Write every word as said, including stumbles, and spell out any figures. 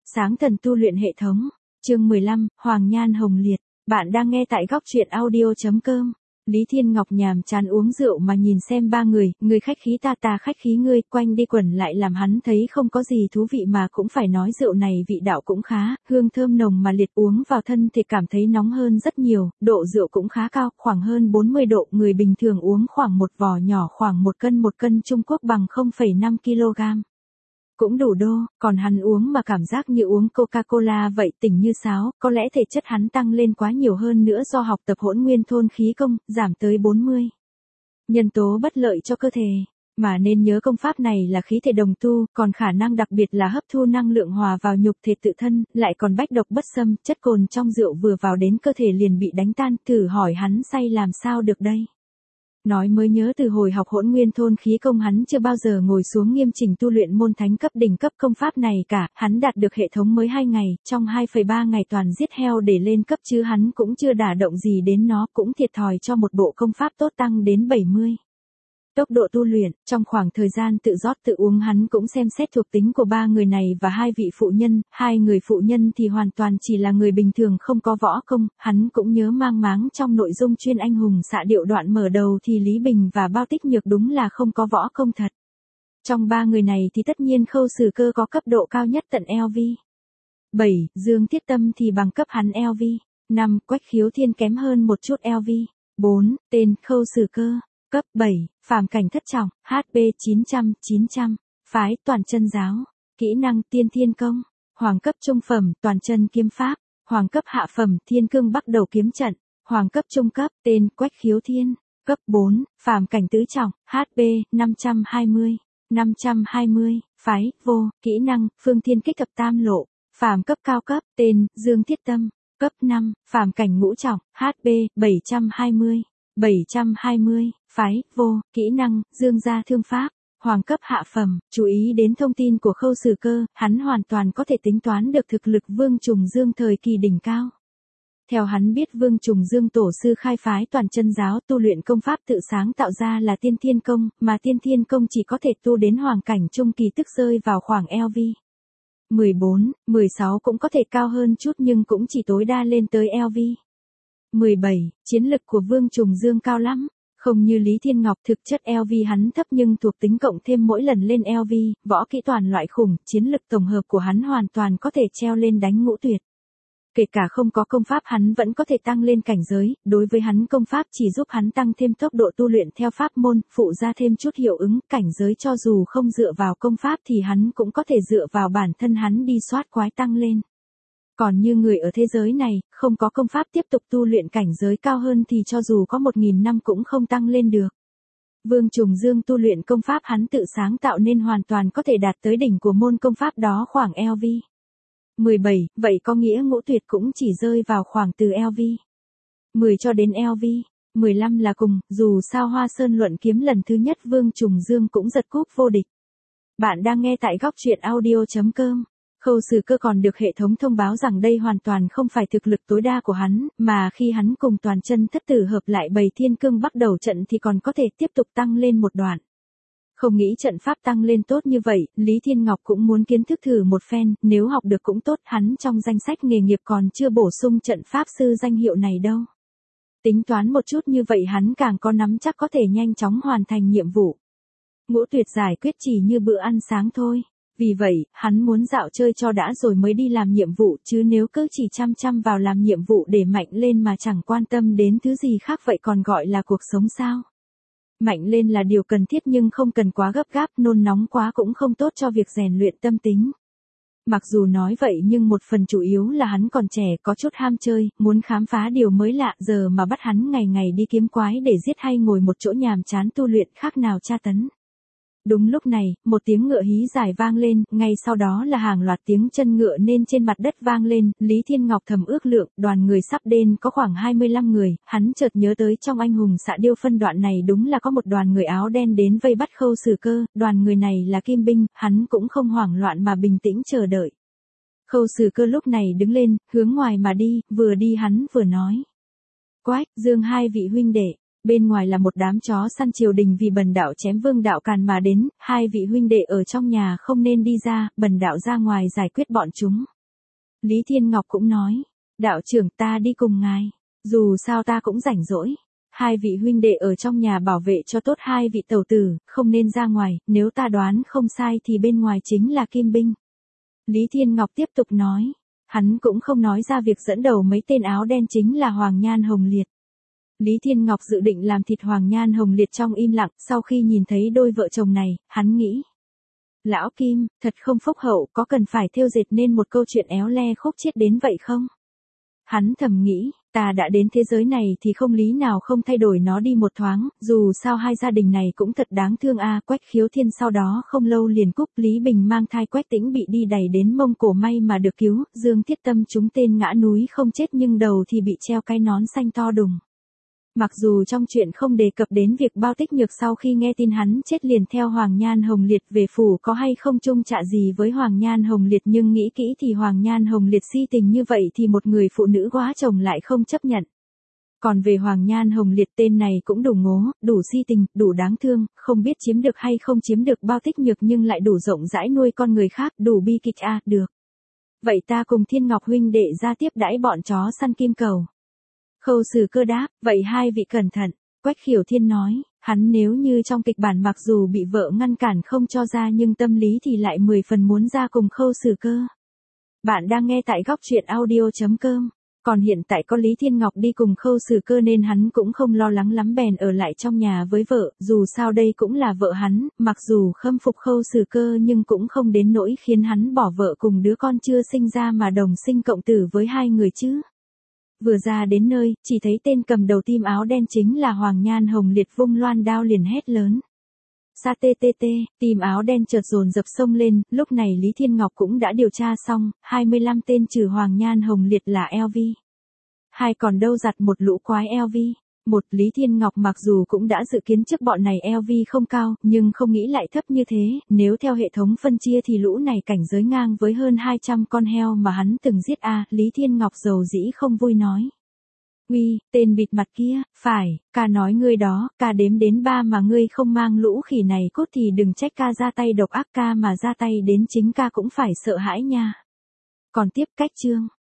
Sáng thần tu luyện hệ thống. Chương mười lăm, Hoàng Nhan Hồng Liệt. Bạn đang nghe tại góc truyện audio chấm com. Lý Thiên Ngọc nhàm chán uống rượu mà nhìn xem ba người, người khách khí ta ta khách khí ngươi, quanh đi quẩn lại làm hắn thấy không có gì thú vị mà cũng phải nói rượu này vị đạo cũng khá, hương thơm nồng mà liệt uống vào thân thì cảm thấy nóng hơn rất nhiều, độ rượu cũng khá cao, khoảng hơn bốn mươi độ, người bình thường uống khoảng một vò nhỏ khoảng một cân một cân Trung Quốc bằng không phẩy năm ki lô gam. Cũng đủ đô, còn hắn uống mà cảm giác như uống Coca-Cola vậy, tỉnh như sáo, có lẽ thể chất hắn tăng lên quá nhiều hơn nữa do học tập hỗn nguyên thôn khí công, giảm tới bốn mươi. Nhân tố bất lợi cho cơ thể, mà nên nhớ công pháp này là khí thể đồng tu, còn khả năng đặc biệt là hấp thu năng lượng hòa vào nhục thể tự thân, lại còn bách độc bất xâm, chất cồn trong rượu vừa vào đến cơ thể liền bị đánh tan, thử hỏi hắn say làm sao được đây. Nói mới nhớ từ hồi học hỗn nguyên thôn khí công hắn chưa bao giờ ngồi xuống nghiêm chỉnh tu luyện môn thánh cấp đỉnh cấp công pháp này cả, hắn đạt được hệ thống mới hai ngày, trong hai phẩy ba ngày toàn giết heo để lên cấp chứ hắn cũng chưa đả động gì đến nó, cũng thiệt thòi cho một bộ công pháp tốt tăng đến bảy mươi. Tốc độ tu luyện, trong khoảng thời gian tự rót tự uống hắn cũng xem xét thuộc tính của ba người này và hai vị phụ nhân, hai người phụ nhân thì hoàn toàn chỉ là người bình thường không có võ công, hắn cũng nhớ mang máng trong nội dung chuyên anh hùng xạ điệu đoạn mở đầu thì Lý Bình và Bao Tích Nhược đúng là không có võ công thật. Trong ba người này thì tất nhiên Khâu Sử Cơ có cấp độ cao nhất tận L V. bảy. Dương Thiết Tâm thì bằng cấp hắn L V. năm. Quách Khiếu Thiên kém hơn một chút L V. bốn. Tên Khâu Sử Cơ. Cấp bảy, phàm cảnh thất trọng, H P chín trăm, chín trăm, phái toàn chân giáo, kỹ năng tiên thiên công, hoàng cấp trung phẩm, toàn chân kiếm pháp, hoàng cấp hạ phẩm, thiên cương bắc đầu kiếm trận, hoàng cấp trung cấp, tên Quách Khiếu Thiên, cấp bốn, phàm cảnh tứ trọng, H P năm trăm hai mươi, năm trăm hai mươi, phái vô, kỹ năng phương thiên kích thập tam lộ, phàm cấp cao cấp, tên Dương Thiết Tâm, cấp năm, phàm cảnh ngũ trọng, H P bảy trăm hai mươi. bảy trăm hai mươi, phái, vô, kỹ năng, dương gia thương pháp, hoàng cấp hạ phẩm, chú ý đến thông tin của Khâu Sử Cơ, hắn hoàn toàn có thể tính toán được thực lực Vương Trùng Dương thời kỳ đỉnh cao. Theo hắn biết Vương Trùng Dương tổ sư khai phái toàn chân giáo tu luyện công pháp tự sáng tạo ra là tiên thiên công, mà tiên thiên công chỉ có thể tu đến hoàng cảnh trung kỳ tức rơi vào khoảng L V. mười bốn, mười sáu cũng có thể cao hơn chút nhưng cũng chỉ tối đa lên tới L V. mười bảy, chiến lực của Vương Trùng Dương cao lắm, không như Lý Thiên Ngọc thực chất L V hắn thấp nhưng thuộc tính cộng thêm mỗi lần lên L V, võ kỹ toàn loại khủng, chiến lực tổng hợp của hắn hoàn toàn có thể treo lên đánh ngũ tuyệt. Kể cả không có công pháp hắn vẫn có thể tăng lên cảnh giới, đối với hắn công pháp chỉ giúp hắn tăng thêm tốc độ tu luyện theo pháp môn, phụ ra thêm chút hiệu ứng, cảnh giới cho dù không dựa vào công pháp thì hắn cũng có thể dựa vào bản thân hắn đi soát quái tăng lên. Còn như người ở thế giới này, không có công pháp tiếp tục tu luyện cảnh giới cao hơn thì cho dù có một nghìn năm cũng không tăng lên được. Vương Trùng Dương tu luyện công pháp hắn tự sáng tạo nên hoàn toàn có thể đạt tới đỉnh của môn công pháp đó khoảng L V. mười bảy, vậy có nghĩa ngũ tuyệt cũng chỉ rơi vào khoảng từ L V. mười cho đến L V. mười lăm là cùng, dù sao Hoa Sơn luận kiếm lần thứ nhất Vương Trùng Dương cũng giật cúp vô địch. Bạn đang nghe tại góc truyện audio chấm com. Khâu Sử Cơ còn được hệ thống thông báo rằng đây hoàn toàn không phải thực lực tối đa của hắn, mà khi hắn cùng toàn chân thất tử hợp lại bày thiên cương bắt đầu trận thì còn có thể tiếp tục tăng lên một đoạn. Không nghĩ trận pháp tăng lên tốt như vậy, Lý Thiên Ngọc cũng muốn kiến thức thử một phen, nếu học được cũng tốt, hắn trong danh sách nghề nghiệp còn chưa bổ sung trận pháp sư danh hiệu này đâu. Tính toán một chút như vậy hắn càng có nắm chắc có thể nhanh chóng hoàn thành nhiệm vụ. Ngũ tuyệt giải quyết chỉ như bữa ăn sáng thôi. Vì vậy, hắn muốn dạo chơi cho đã rồi mới đi làm nhiệm vụ chứ nếu cứ chỉ chăm chăm vào làm nhiệm vụ để mạnh lên mà chẳng quan tâm đến thứ gì khác vậy còn gọi là cuộc sống sao. Mạnh lên là điều cần thiết nhưng không cần quá gấp gáp, nôn nóng quá cũng không tốt cho việc rèn luyện tâm tính. Mặc dù nói vậy nhưng một phần chủ yếu là hắn còn trẻ có chút ham chơi, muốn khám phá điều mới lạ giờ mà bắt hắn ngày ngày đi kiếm quái để giết hay ngồi một chỗ nhàm chán tu luyện khác nào tra tấn. Đúng lúc này, một tiếng ngựa hí dài vang lên, ngay sau đó là hàng loạt tiếng chân ngựa nên trên mặt đất vang lên, Lý Thiên Ngọc thầm ước lượng, đoàn người sắp đến có khoảng hai mươi lăm người, hắn chợt nhớ tới trong anh hùng xạ điêu phân đoạn này đúng là có một đoàn người áo đen đến vây bắt Khâu Sử Cơ, đoàn người này là Kim Binh, hắn cũng không hoảng loạn mà bình tĩnh chờ đợi. Khâu Sử Cơ lúc này đứng lên, hướng ngoài mà đi, vừa đi hắn vừa nói. Quách, Dương hai vị huynh đệ. Bên ngoài là một đám chó săn triều đình vì Bần đạo chém Vương Đạo Càn mà đến, hai vị huynh đệ ở trong nhà không nên đi ra, Bần đạo ra ngoài giải quyết bọn chúng. Lý Thiên Ngọc cũng nói, đạo trưởng ta đi cùng ngài, dù sao ta cũng rảnh rỗi. Hai vị huynh đệ ở trong nhà bảo vệ cho tốt hai vị tẩu tử, không nên ra ngoài, nếu ta đoán không sai thì bên ngoài chính là Kim Binh. Lý Thiên Ngọc tiếp tục nói, hắn cũng không nói ra việc dẫn đầu mấy tên áo đen chính là Hoàng Nhan Hồng Liệt. Lý Thiên Ngọc dự định làm thịt Hoàng Nhan Hồng Liệt trong im lặng, sau khi nhìn thấy đôi vợ chồng này, hắn nghĩ. Lão Kim, thật không phúc hậu, có cần phải thêu dệt nên một câu chuyện éo le khúc chiết đến vậy không? Hắn thầm nghĩ, ta đã đến thế giới này thì không lý nào không thay đổi nó đi một thoáng, dù sao hai gia đình này cũng thật đáng thương a. Quách Khiếu Thiên sau đó không lâu liền cúp, Lý Bình mang thai Quách Tĩnh bị đi đày đến Mông Cổ, may mà được cứu, Dương Thiết Tâm chúng tên ngã núi không chết nhưng đầu thì bị treo cái nón xanh to đùng. Mặc dù trong chuyện không đề cập đến việc Bao Tích Nhược sau khi nghe tin hắn chết liền theo Hoàng Nhan Hồng Liệt về phủ có hay không chung chạ gì với Hoàng Nhan Hồng Liệt, nhưng nghĩ kỹ thì Hoàng Nhan Hồng Liệt si tình như vậy thì một người phụ nữ quá chồng lại không chấp nhận. Còn về Hoàng Nhan Hồng Liệt, tên này cũng đủ ngố, đủ si tình, đủ đáng thương, không biết chiếm được hay không chiếm được Bao Tích Nhược nhưng lại đủ rộng rãi nuôi con người khác, đủ bi kịch a. À, được. Vậy ta cùng Thiên Ngọc huynh đệ ra tiếp đãi bọn chó săn kim cầu. Khâu Sử Cơ đáp, vậy hai vị cẩn thận. Quách Khiếu Thiên nói, hắn nếu như trong kịch bản mặc dù bị vợ ngăn cản không cho ra nhưng tâm lý thì lại mười phần muốn ra cùng Khâu Sử Cơ. Bạn đang nghe tại góc truyện audio chấm com. Còn hiện tại có Lý Thiên Ngọc đi cùng Khâu Sử Cơ nên hắn cũng không lo lắng lắm, bèn ở lại trong nhà với vợ, dù sao đây cũng là vợ hắn, mặc dù khâm phục Khâu Sử Cơ nhưng cũng không đến nỗi khiến hắn bỏ vợ cùng đứa con chưa sinh ra mà đồng sinh cộng tử với hai người chứ. Vừa ra đến nơi, chỉ thấy tên cầm đầu team áo đen chính là Hoàng Nhan Hồng Liệt vung loan đao liền hét lớn. Sa tê tê tê, team áo đen chợt dồn dập xông lên, lúc này Lý Thiên Ngọc cũng đã điều tra xong, hai mươi lăm tên trừ Hoàng Nhan Hồng Liệt là eo vê. Hai còn đâu giặt một lũ quái eo vê. Một, Lý Thiên Ngọc mặc dù cũng đã dự kiến trước bọn này eo vê không cao, nhưng không nghĩ lại thấp như thế, nếu theo hệ thống phân chia thì lũ này cảnh giới ngang với hơn hai trăm con heo mà hắn từng giết a. À, Lý Thiên Ngọc dầu dĩ không vui nói. Uy, tên bịt mặt kia, phải, ca nói ngươi đó, ca đếm đến ba mà ngươi không mang lũ khỉ này cốt thì đừng trách ca ra tay độc ác, ca mà ra tay đến chính ca cũng phải sợ hãi nha. Còn tiếp cách chương.